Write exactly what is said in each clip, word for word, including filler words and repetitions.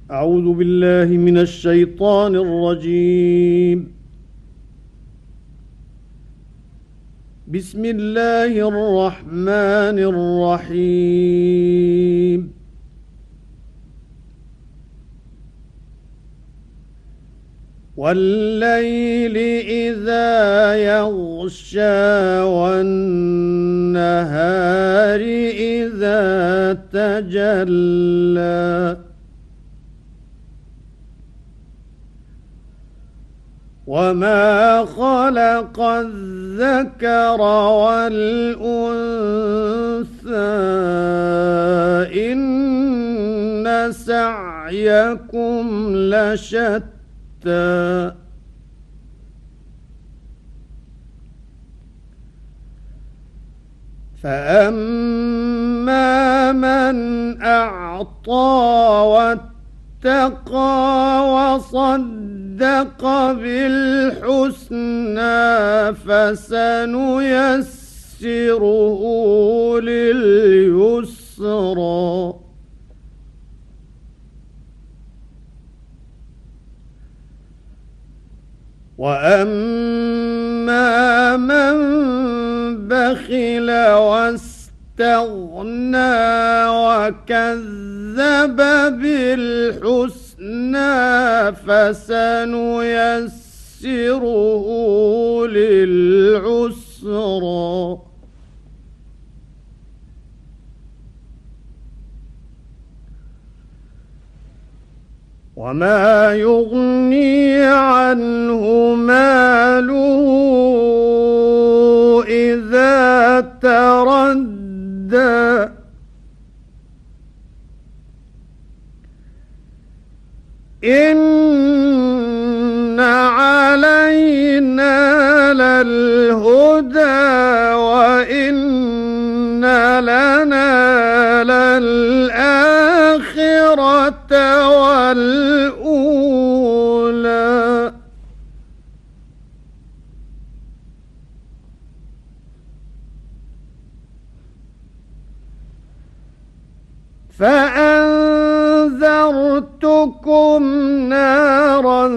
أعوذ بالله من الشيطان الرجيم. بسم الله الرحمن الرحيم. والليل إذا يغشى والنهار إذا تجلى وما خلق الذكر والأنثى إن سعيكم لشتى فأما من أعطى واتقى وصدق بالحسنى فسنيسره لليسرى وأما من بخل واستغنى وكذب بالحسنى فسنيسره للعسرى وما يغني عنه ماله إذا تردى إن علينا للهدى وإن لنا للآخرة والأولى فأنذرتكم نارا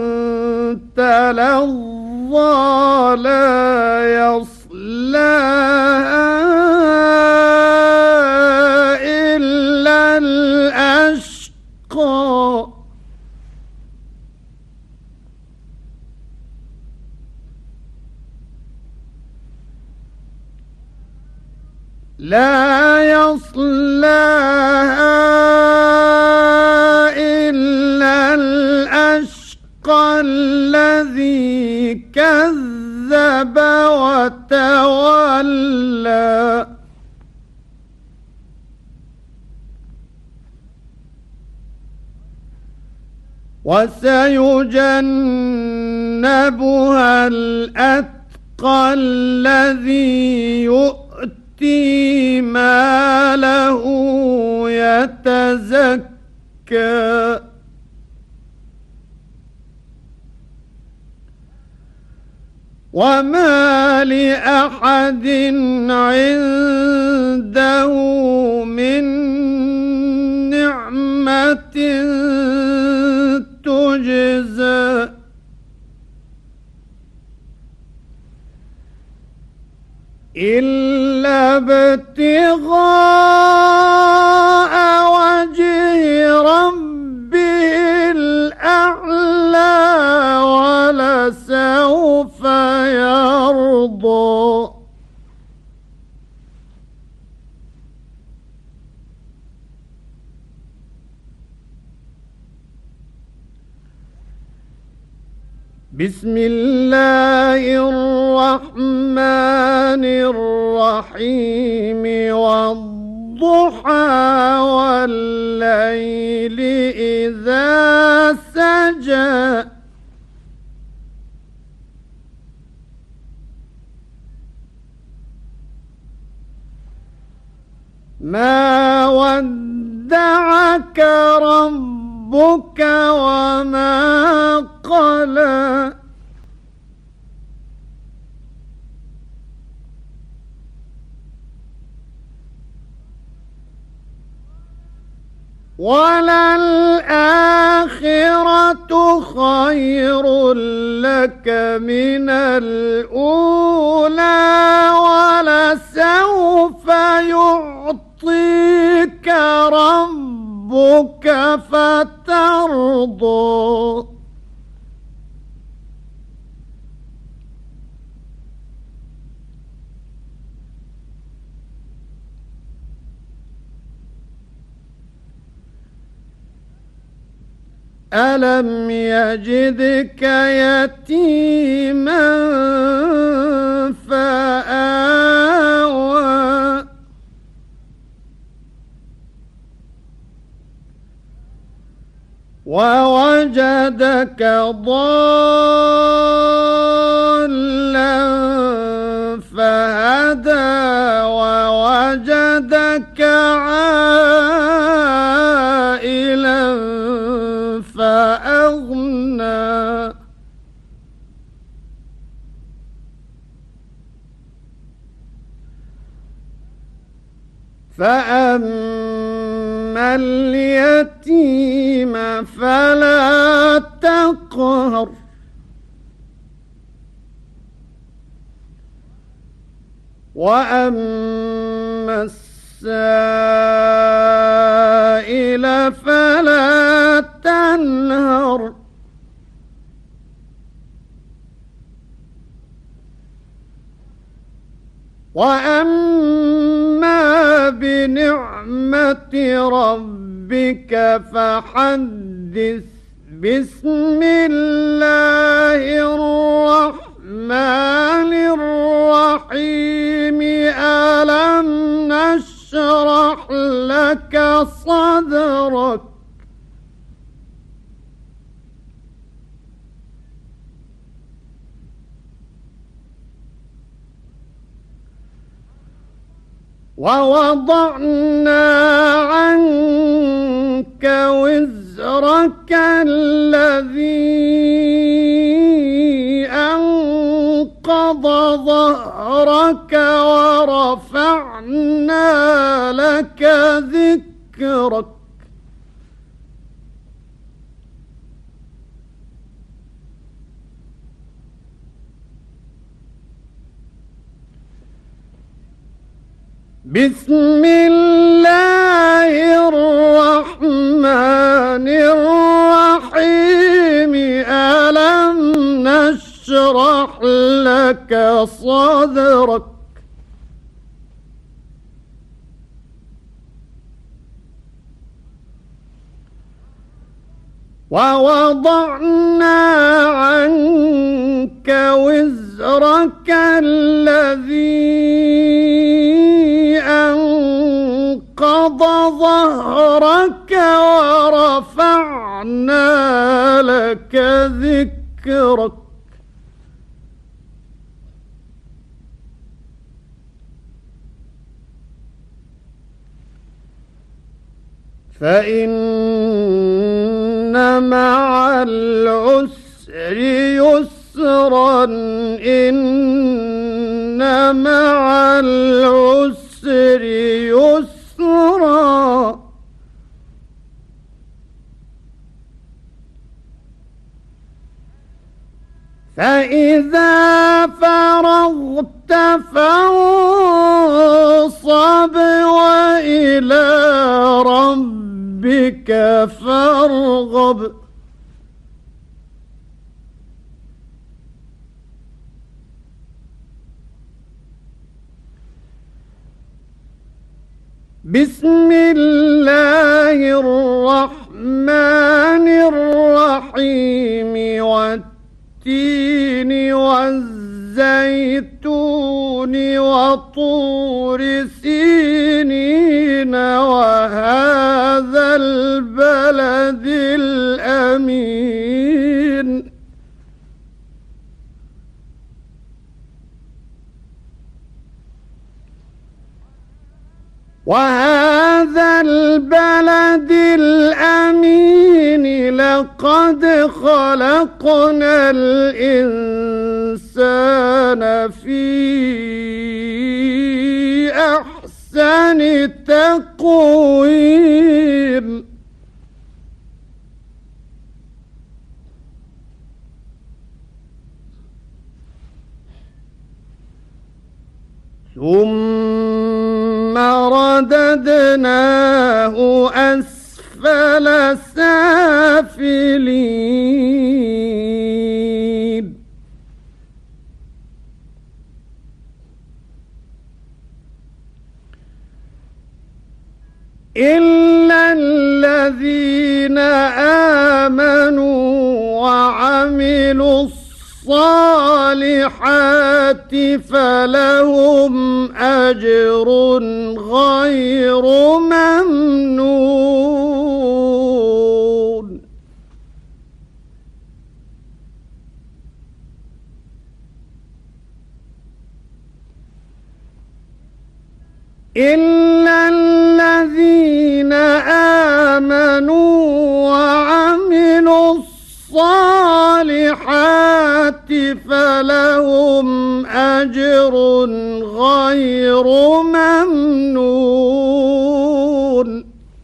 تلظى لا يصلاها إلا الأشقى لا يصلاها إلا الأشقى الذي كذب وتولى وسيجنبها الأتقى الذي يؤتي ماله يتزكى وما لأحد عنده من نعمة تجزى إلا ابتغاء وجه ربه الأعلى ولسوف يرضى بسم الله الرحمن الرحيم والضحى والليل إذا سجى ما ودعك ربك وما قلى وللآخرة خير لك من الأولى ولسوف يعطيك ربك فترضى ألم يجدك يتيما فآوى ووجدك ضالا فهدى ووجدك عائلا فأغنى فأما اليتيم فلا تقهر وأما السائل فلا تنهر وأما بنعمة ربك فحدث بسم الله الرحمن الرحيم ألم نشرح لك صدرك ووضعنا عنك وزرك الذي أنقض ظهرك ورفعنا لك ذكرك بسم الله الرحمن الرحيم ألم نشرح لك صدرك ووضعنا عنك وزرك الذي أنقض ظهرك ورفعنا لك ذكرك فإن مع العسر يسرا إن مع العسر يسرا فإذا فرغت فانصب وإلى ربك فارغب بسم الله الرحمن الرحيم والتين والزيتون وطور سينين وهذا البلد الأمين وهذا البلد الأمين لقد خلقنا الإنسان في أحسن تقويم ثم رددناه أسفل سافلين إلا الذين آمنوا وعملوا الصالحات فلهم أجر غير ممنون إلا الذين آمنوا وعملوا الصالحات فلهم أجر غير ممنون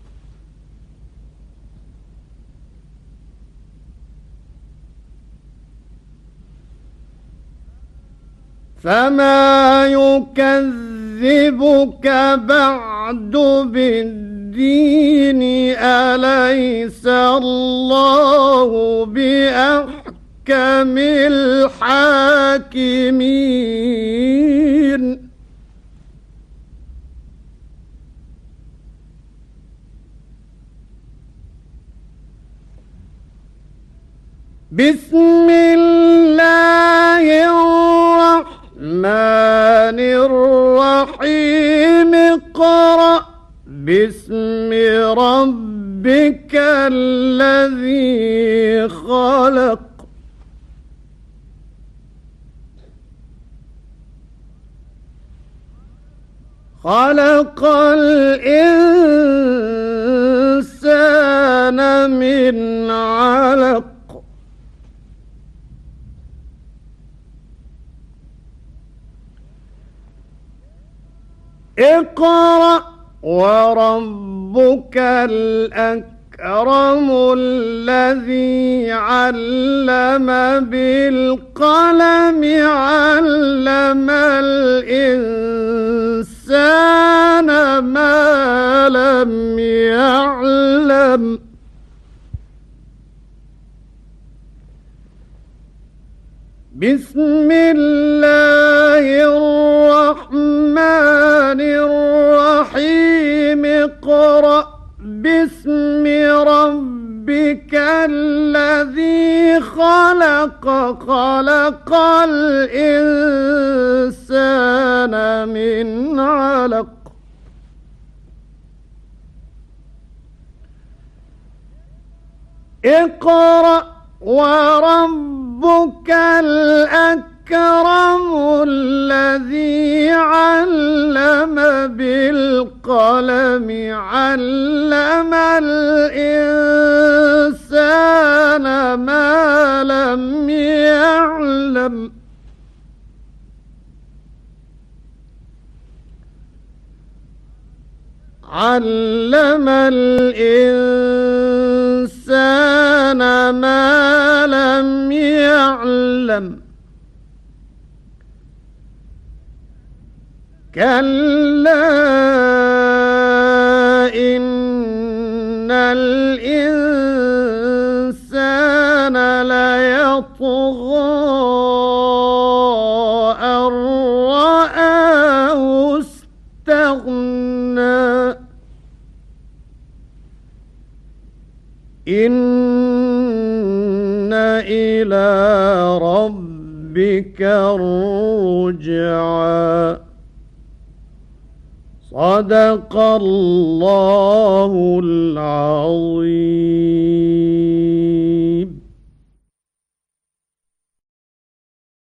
فما يكذبك بعد بالدين أليس الله بأحكم الحاكمين بسم الله الرحمن الرحيم اقرأ باسم ربك الذي خلق خلق الإنسان من علق اقرأ وربك الأكرم الذي علم بالقلم علم الإنسان ما لم يعلم بسم الله الرحمن الرحيم اقرأ باسم ربك الذي خلق خلق الإنسان من علق اقرأ وربك الأكرم الذي علم بالقلم علم الإنسان ما لم يعلم علم الإنسان ما لم يعلم كلا إن الإنسان ليطغى أن رآه استغنى إن إلى ربك الرجعى صدق الله العظيم.